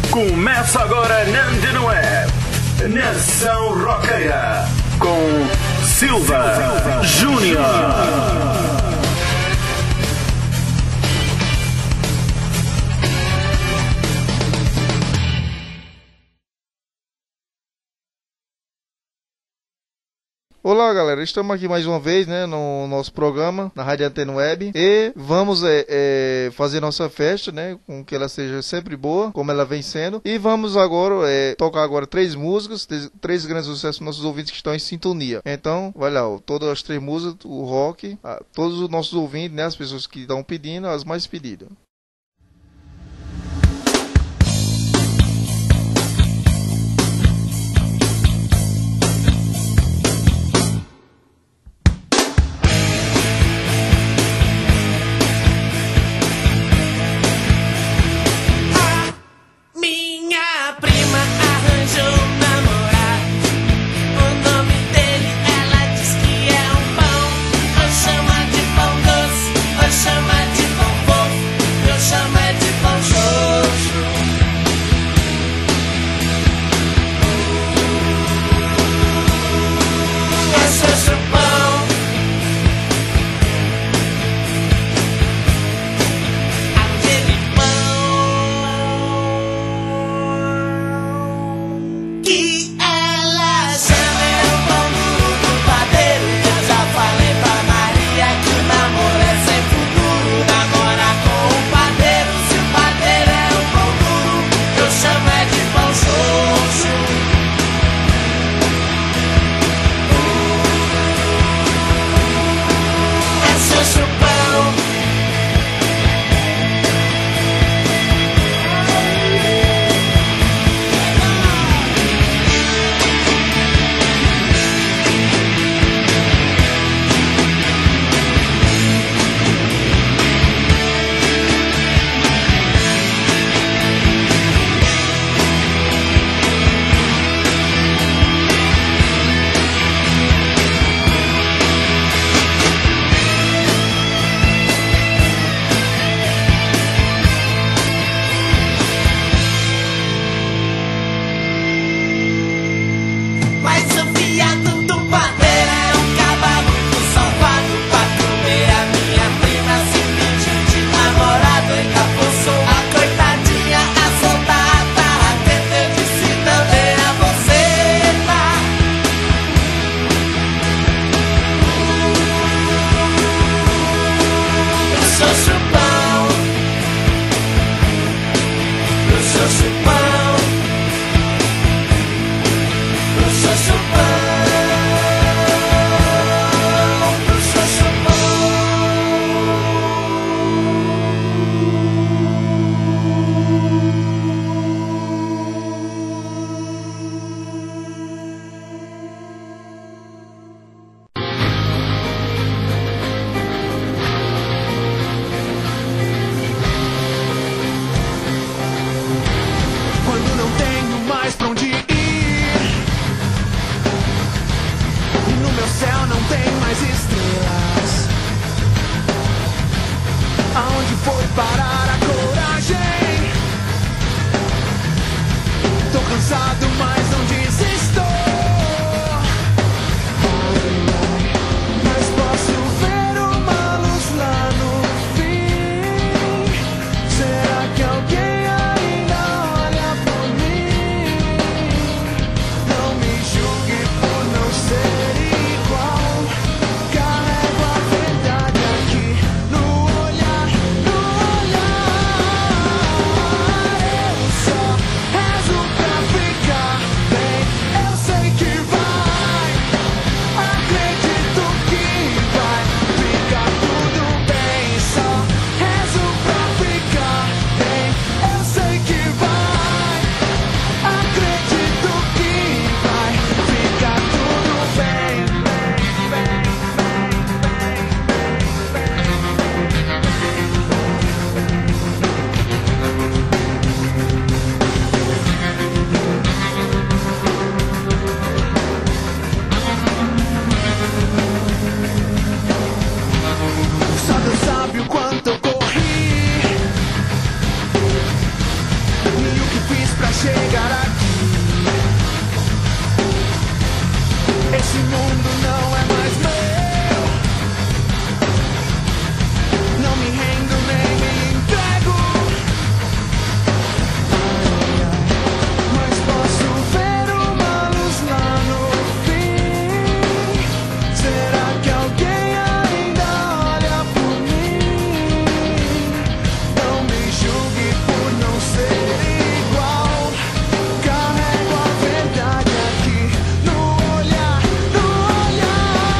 Começa agora na Antena Web, Nação Roqueira, com Silva Júnior. Olá galera, estamos aqui mais uma vez, né, no nosso programa, na Rádio Antena Web, e vamos fazer nossa festa, né, com que ela seja sempre boa, como ela vem sendo, e vamos agora tocar agora 3 músicas, 3 grandes sucessos para nossos ouvintes que estão em sintonia. Então, vai lá, todas as 3 músicas, o rock, todos os nossos ouvintes, né, as pessoas que estão pedindo, as mais pedidas. Rezo pra ficar chegar aqui. Esse mundo não é mais meu. Não me rendo nem me entrego. Ai, ai, mas posso ver uma luz lá no fim. Será que alguém ainda olha por mim? Não me julgue por não ser igual. Carrego a verdade aqui no olhar, no olhar.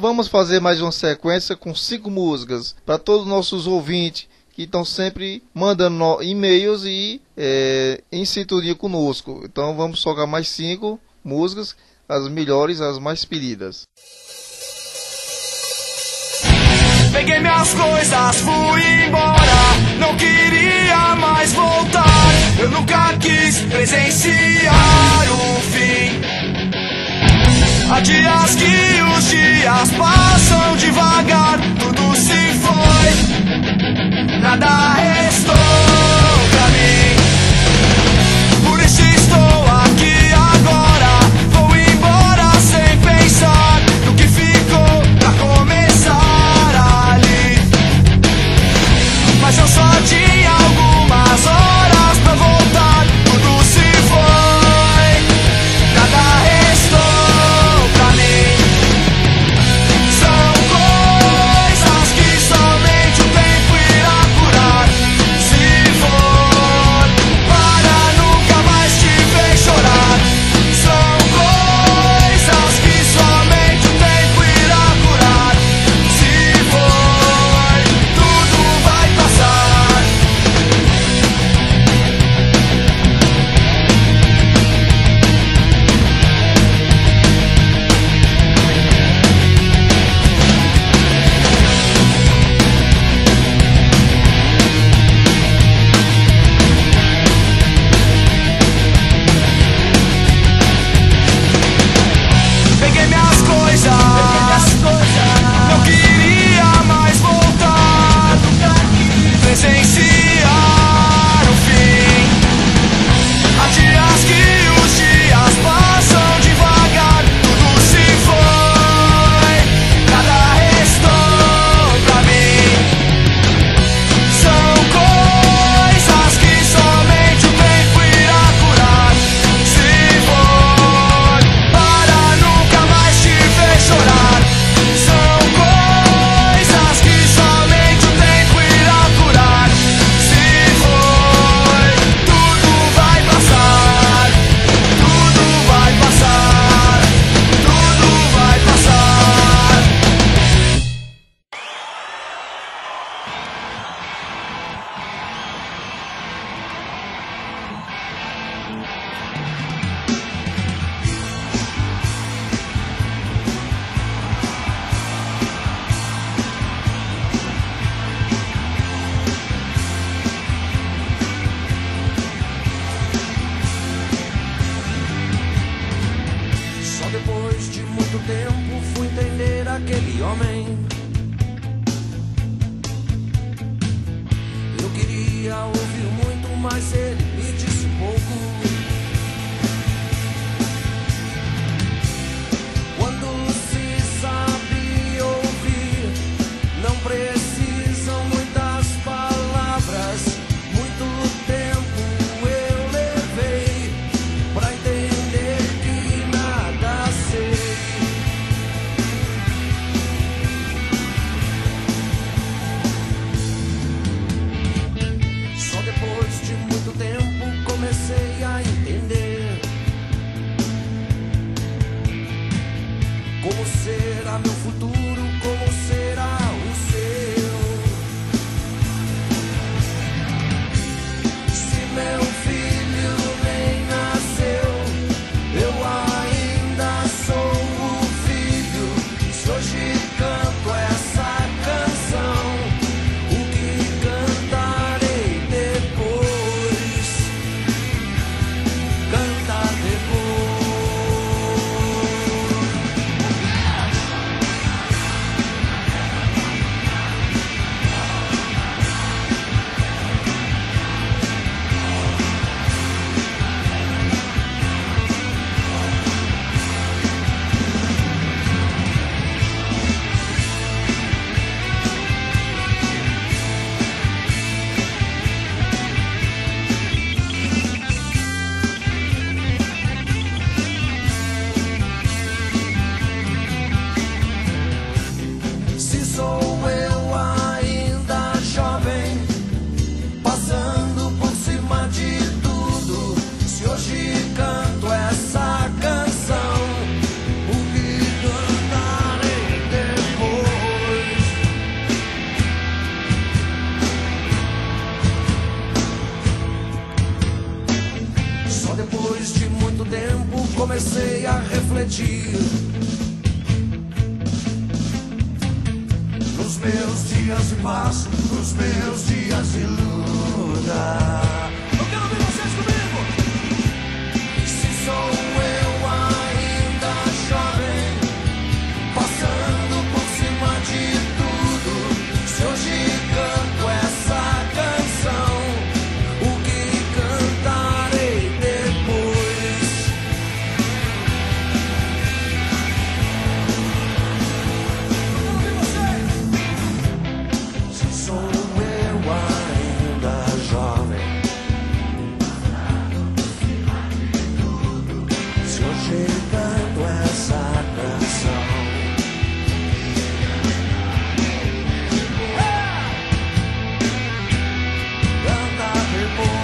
vamos fazer mais uma sequência com 5 músicas para todos os nossos ouvintes que estão sempre mandando e-mails e em sintonia conosco. Então vamos tocar mais 5 músicas, as melhores, as mais pedidas. Peguei minhas coisas, fui embora, não queria mais voltar. Eu nunca quis presenciar o fim. Há dias que os dias passam devagar, tudo se foi, nada restou pra mim. Por isso estou aqui agora, vou embora sem pensar no que ficou pra começar ali. Mas eu só tinha algumas horas pra voltar, tudo se foi, nada restou pra mim. São coisas que somente o tempo irá curar. Se for para nunca mais te ver chorar. São coisas que somente o tempo irá curar. Se for, tudo vai passar. Peguei minhas coisas, não queria mais voltar, presenciar o fim. Há dias que os dias passam devagar, tudo se foi, nada restou pra mim. São coisas que somente o tempo irá curar. Se for para nunca mais te ver chorar. São coisas que somente o tempo irá curar. Se for, tudo vai passar. Tudo vai passar. Tudo vai passar. Só depois de muito tempo fui entender aquele homem. Eu queria ouvir muito, mas ele me disse pouco. Quando se sabe ouvir, não precisam muitas palavras. Muito tempo eu levei pra entender que nada sei. Só depois de muito tempo comecei a entender como será meu futuro, como será o seu. Se meu filho nem nasceu, eu ainda sou o filho. Se hoje canto essa canção, o que cantarei depois? Cantar depois. comecei a refletir. Nos meus dias de paz, nos meus dias de luta. Eu quero ver vocês comigo. Se sou eu ainda jovem, passando por cima de tudo, se hoje canto essa canção, o que cantarei depois? Eu quero ver vocês. Se sou eu ainda jovem, se hoje canto essa canção, canta depois.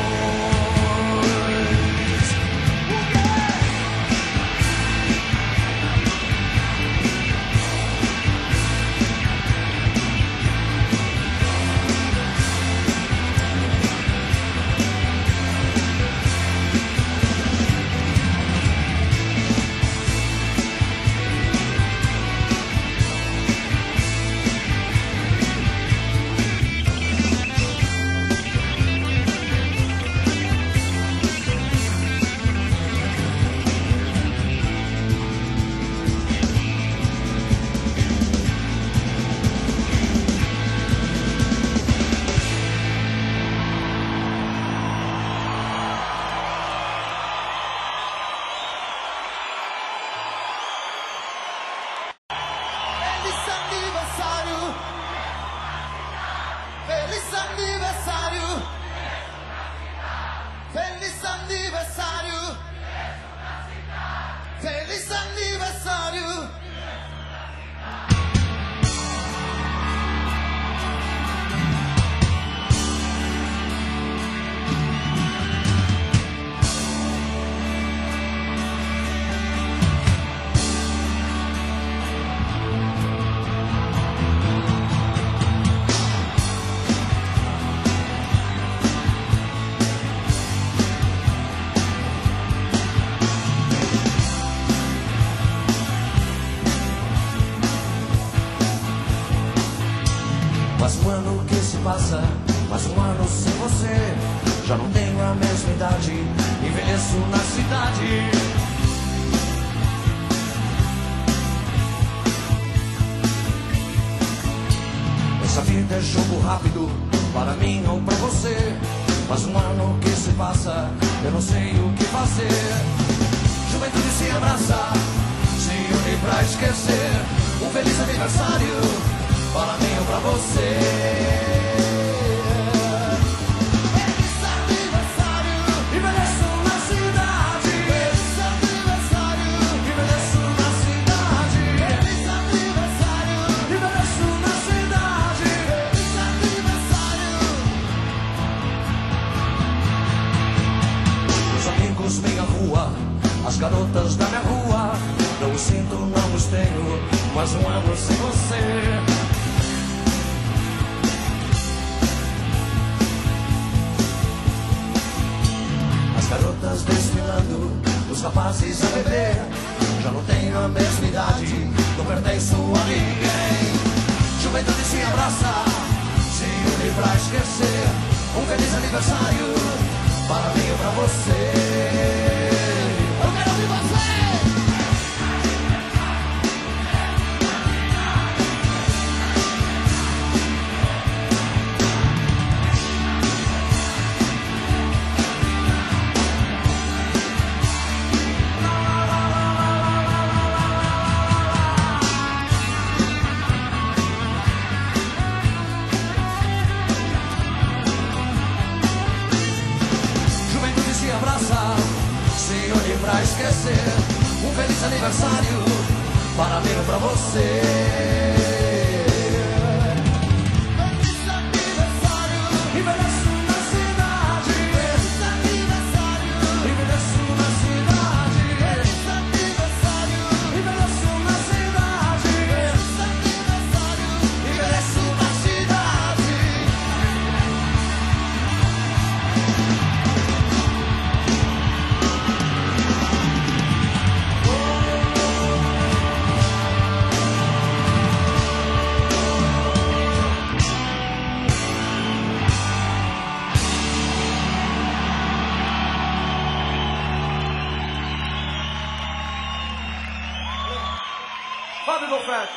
Feliz aniversário! Feliz aniversário! Feliz aniversário! Mais um ano que se passa, mais um ano sem você. Já não tenho a mesma idade, envelheço na cidade. Essa vida é jogo rápido, para mim ou pra você. Mais um ano que se passa, eu não sei o que fazer. Juventude se abraça, se une pra esquecer. Um feliz aniversário para mim ou pra você. Feliz aniversário! Envelheço na cidade. Feliz aniversário! Envelheço na cidade. Feliz aniversário! Envelheço na cidade. Feliz aniversário! Meus amigos, minha rua, as garotas da minha rua. Não os sinto, não os tenho, mais um ano sem você. As garotas desfilando, os rapazes a beber. Já não tenho a mesma idade, não pertenço a ninguém. Juventude se abraça, se une pra esquecer. Um feliz aniversário para mim e pra você. Eu quero ouvir você. Pra esquecer, um feliz aniversário para mim e pra você. Feliz aniversário! Envelheço na cidade. Feliz aniversário! Envelheço na cidade. Feliz aniversário! Envelheço na cidade. Feliz aniversário! Envelheço na cidade. Rob Golfett.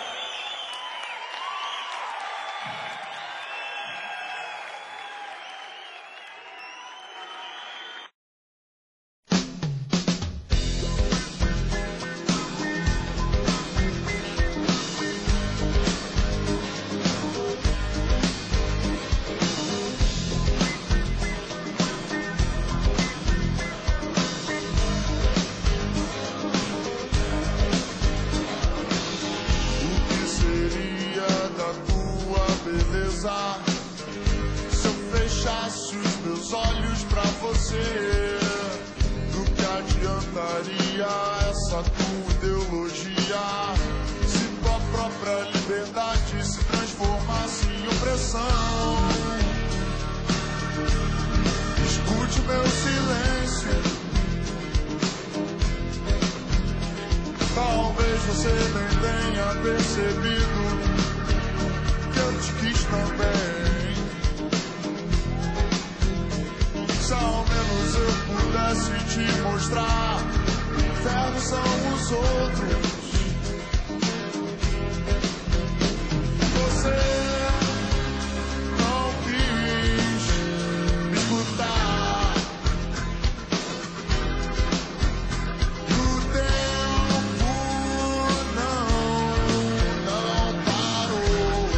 Se eu fechasse os meus olhos pra você, do que adiantaria essa tua ideologia? Se tua própria liberdade se transformasse em opressão. Escute meu silêncio. Talvez você nem tenha percebido que eu te quis também. Se ao menos eu pudesse te mostrar, infernos são os outros. Você não quis me escutar. O tempo não parou.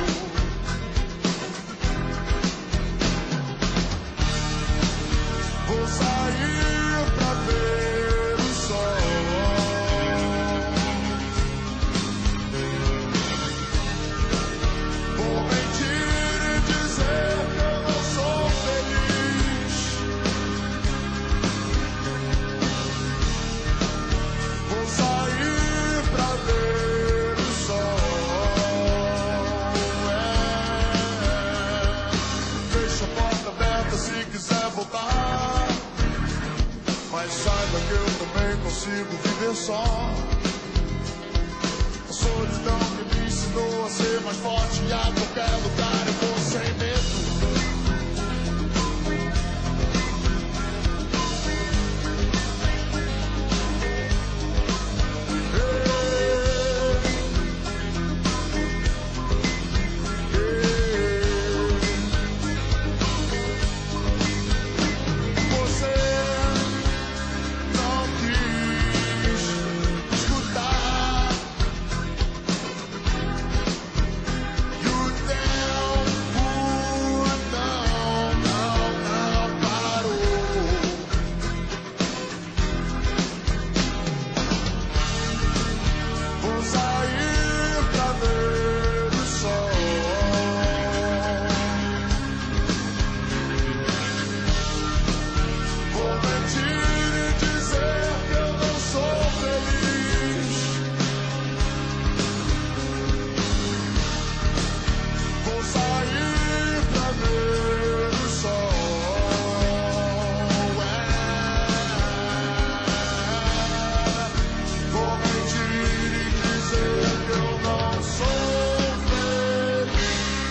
Vou sair pra ver o sol. Vou mentir e dizer que eu não sou feliz. Vou sair pra ver o sol. Deixa a porta aberta se quiser voltar. Mas saiba que eu também consigo viver só. A solidão que me ensinou a ser mais forte. E a qualquer lugar eu vou sem medo. Você não quis escutar. E o tempo não parou. Vou sair pra ver o sol. Vou mentir e dizer que eu não sou feliz. Vou sair pra ver o sol. Vou mentir e dizer que eu não sou feliz.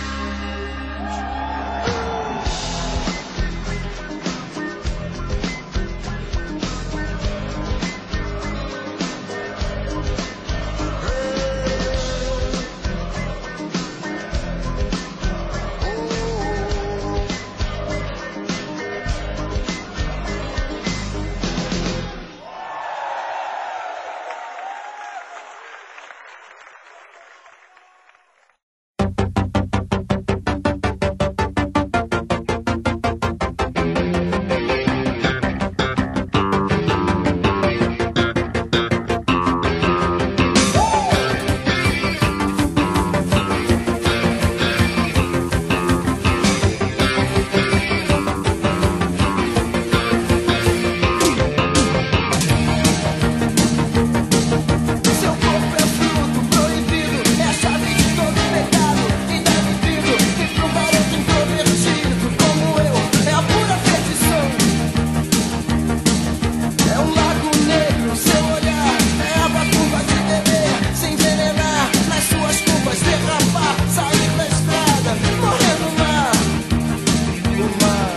Seu corpo é fruto proibido, é chave de todo pecado. Quem dá mentido, que pro garoto introvertido como eu, é a pura perdição. É um lago negro, seu olhar, é água curva de beber, se envenenar, nas suas curvas derrapar, sair da estrada, morrer no mar. No mar.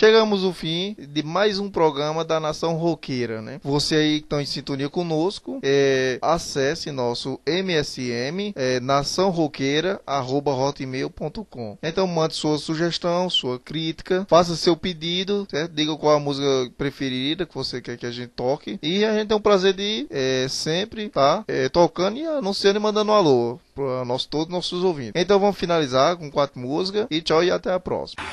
chegamos ao fim de mais um programa da Nação Roqueira, né? Você aí que está em sintonia conosco, acesse nosso MSM, naçãoroqueira@hotmail.com. Então mande sua sugestão, sua crítica, faça seu pedido, certo? Diga qual a música preferida que você quer que a gente toque. E a gente tem o prazer de sempre estar tocando e anunciando e mandando um alô para todos os nossos ouvintes. Então vamos finalizar com 4 músicas e tchau e até a próxima.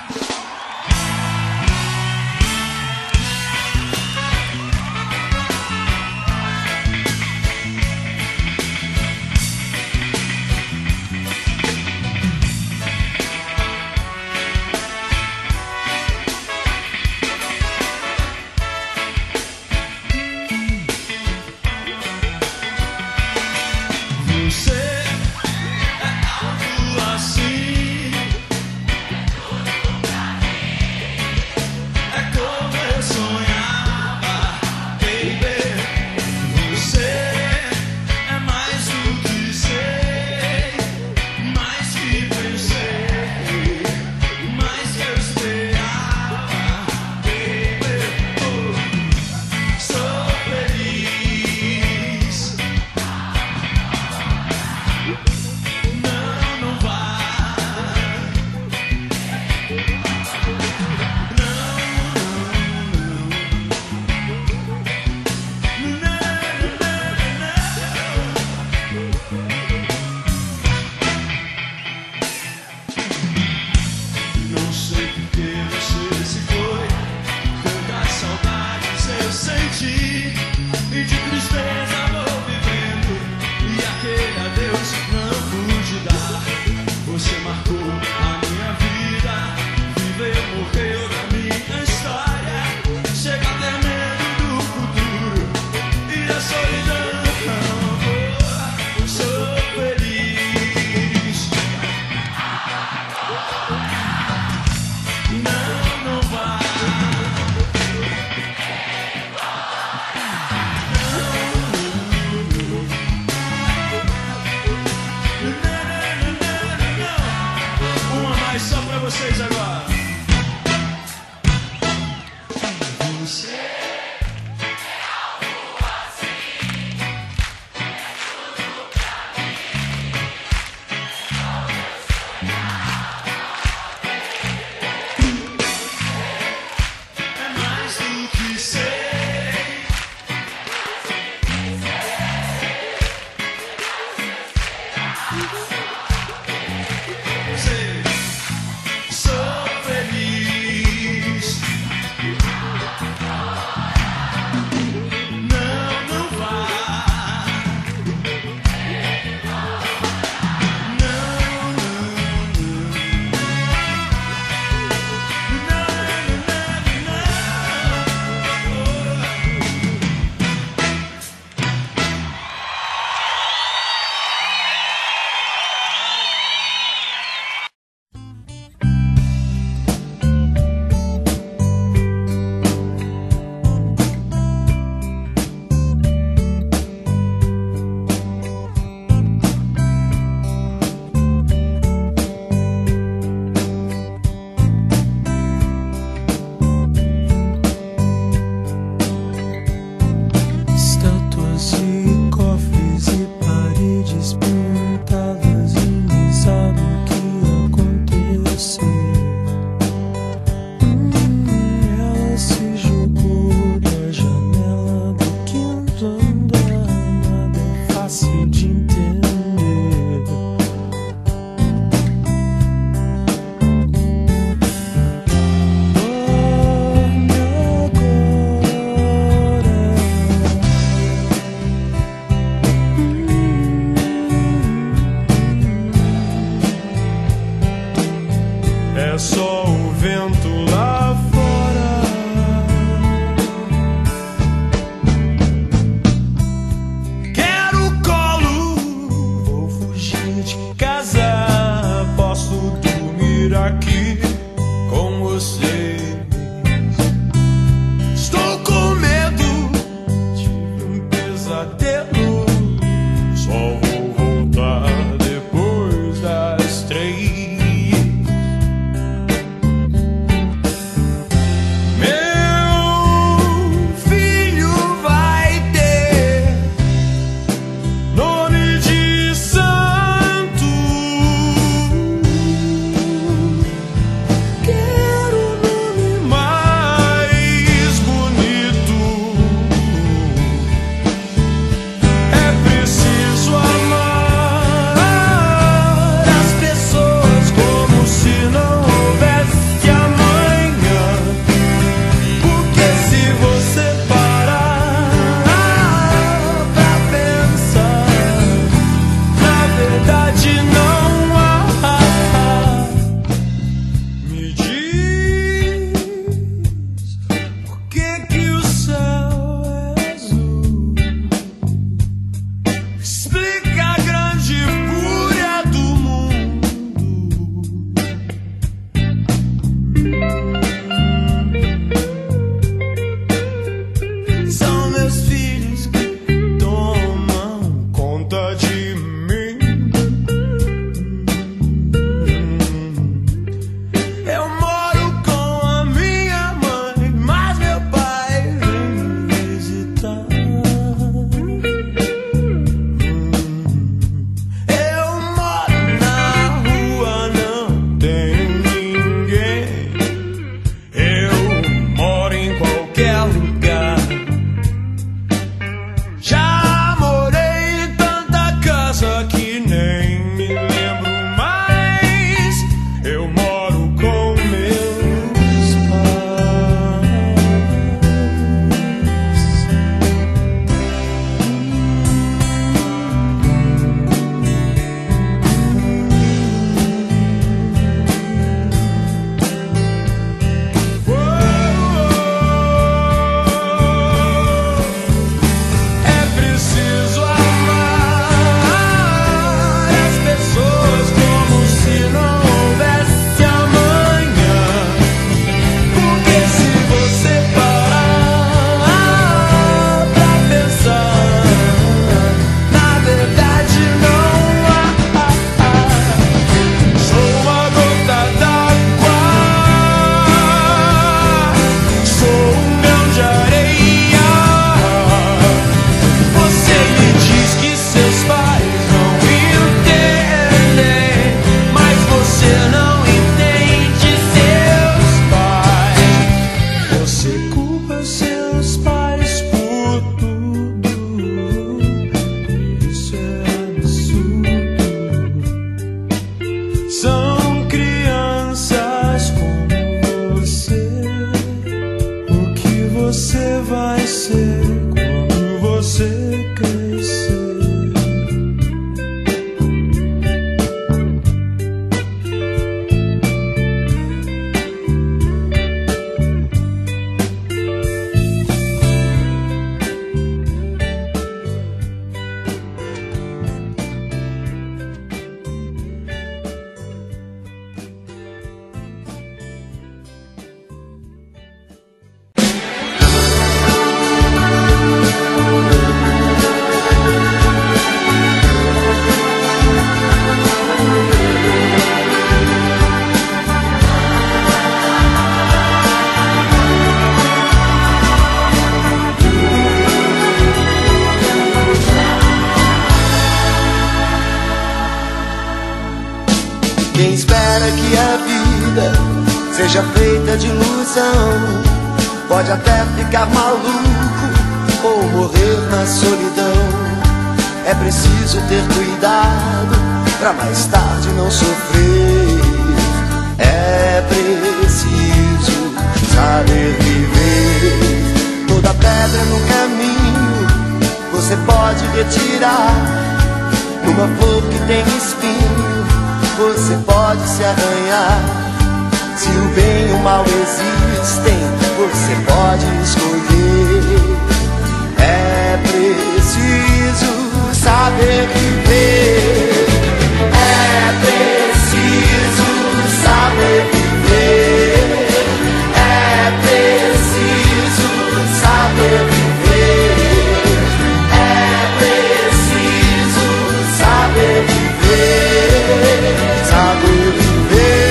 Quem espera que a vida seja feita de ilusão pode até ficar maluco ou morrer na solidão. É preciso ter cuidado pra mais tarde não sofrer. É preciso saber viver. Toda pedra no caminho você pode retirar. Numa flor que tem espinho você pode se arranhar. Se o bem e o mal existem, você pode escolher. É preciso saber viver. É preciso saber viver. É preciso saber viver. É preciso saber viver. Saber viver.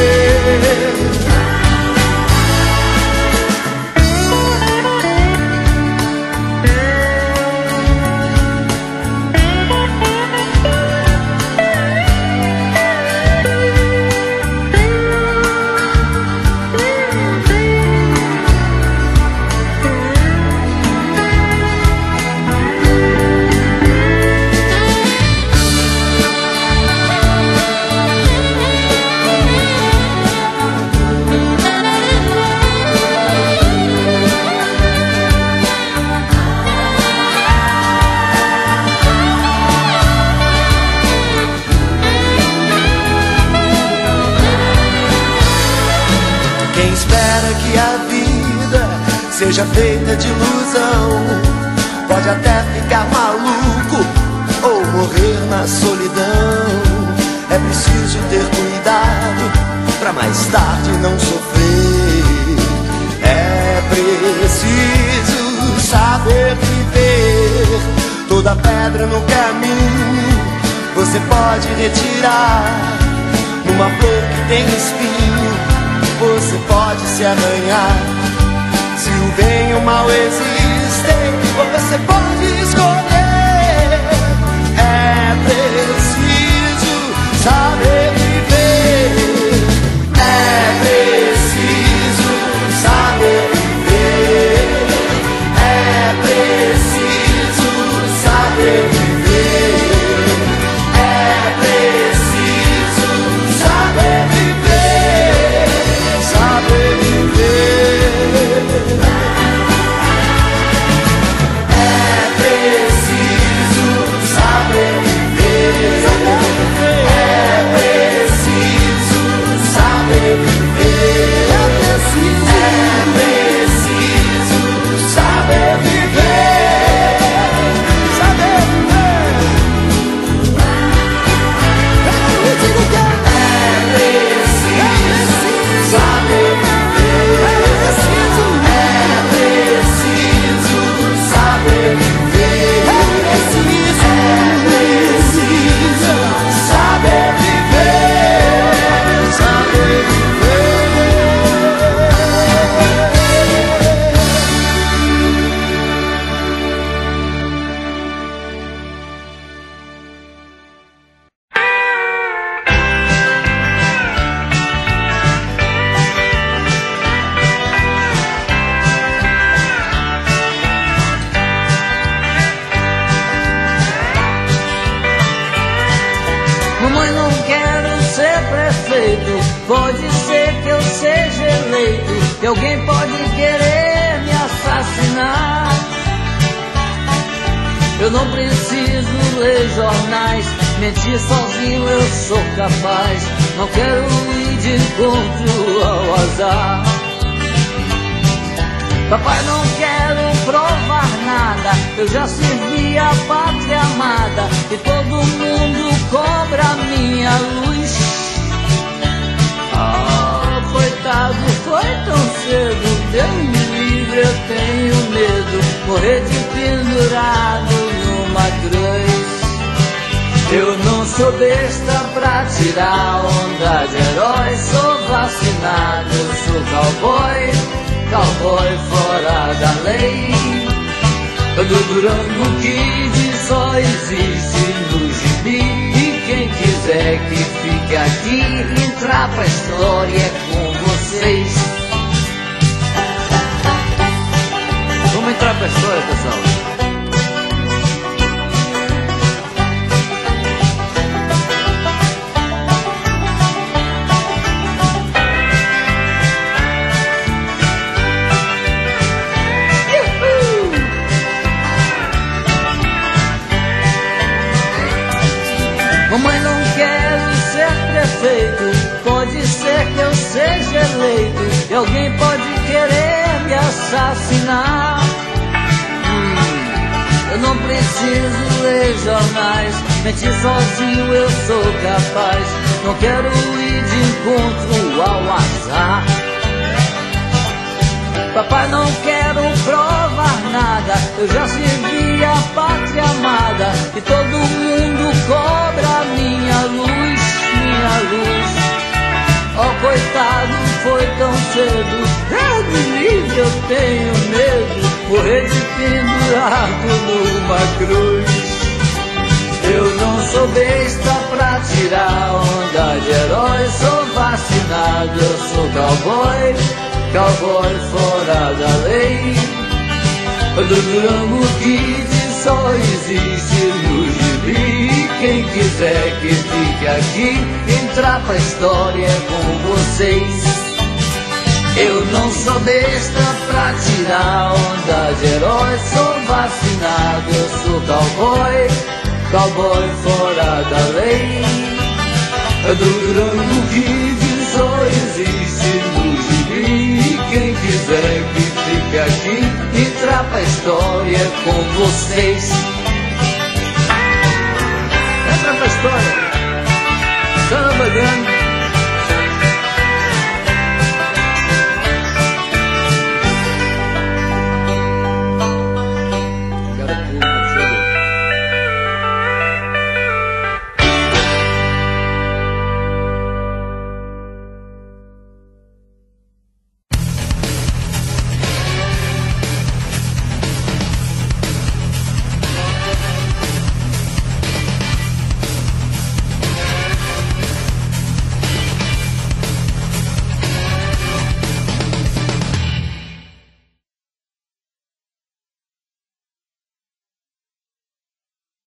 Quem espera que a vida seja feita de ilusão pode até ficar maluco ou morrer na solidão. É preciso ter cuidado pra mais tarde não sofrer. É preciso saber viver. Toda pedra no caminho você pode retirar. Numa flor que tem espinho você pode se arranhar. Se o bem e o mal existem, você pode escolher. É preciso saber viver. É preciso saber viver. É preciso saber viver. É preciso saber viver. Saber viver. É preciso saber viver. É preciso saber viver. É preciso saber viver. Saber viver. Eu digo que é preciso saber viver. É preciso saber viver. É preciso saber viver. Saber viver. Mamãe, não quero ser prefeito. Pode ser que eu seja eleito, que alguém pode querer me assassinar. Eu não preciso ler jornais, mentir sozinho eu sou capaz. Não quero ir de encontro ao azar. Papai, não quero provar nada. Eu já servi a pátria amada e todo mundo cobra minha luz. Ah, coitado, foi tão cedo. Deus me livre, eu tenho medo. Morrer de pendurado numa cruz. Eu não sou besta pra tirar onda de herói. Sou vacinado, sou cowboy, cowboy fora da lei. Do Durango Kid só existe no gibi. E quem quiser que fique porque aqui entrar pra história é com vocês. Vamos entrar pra história, pessoal. Mamãe, não quero ser prefeito, pode ser que eu seja eleito e alguém pode querer me assassinar. Eu não preciso ler jornais, mentir sozinho eu sou capaz. Não quero ir de encontro ao azar. Papai, não quero provar nada, eu já servi a pátria amada e todo mundo cobra minha luz, minha luz. Oh, coitado, foi tão cedo, Deus me livre, eu tenho medo, morrer de pendurado numa cruz. Eu não sou besta pra tirar onda de herói, sou vacinado, eu sou cowboy, cowboy fora da lei. Do Durango Kid só existe no gibi. Quem quiser que fique aqui, entrar pra história com vocês. Eu não sou besta pra tirar onda de herói, sou vacinado, eu sou cowboy, cowboy fora da lei. Do Durango Kid só existe no gibi. Quem quiser que fique aqui, entrar pra história com vocês. Entra pra história. Samba grande.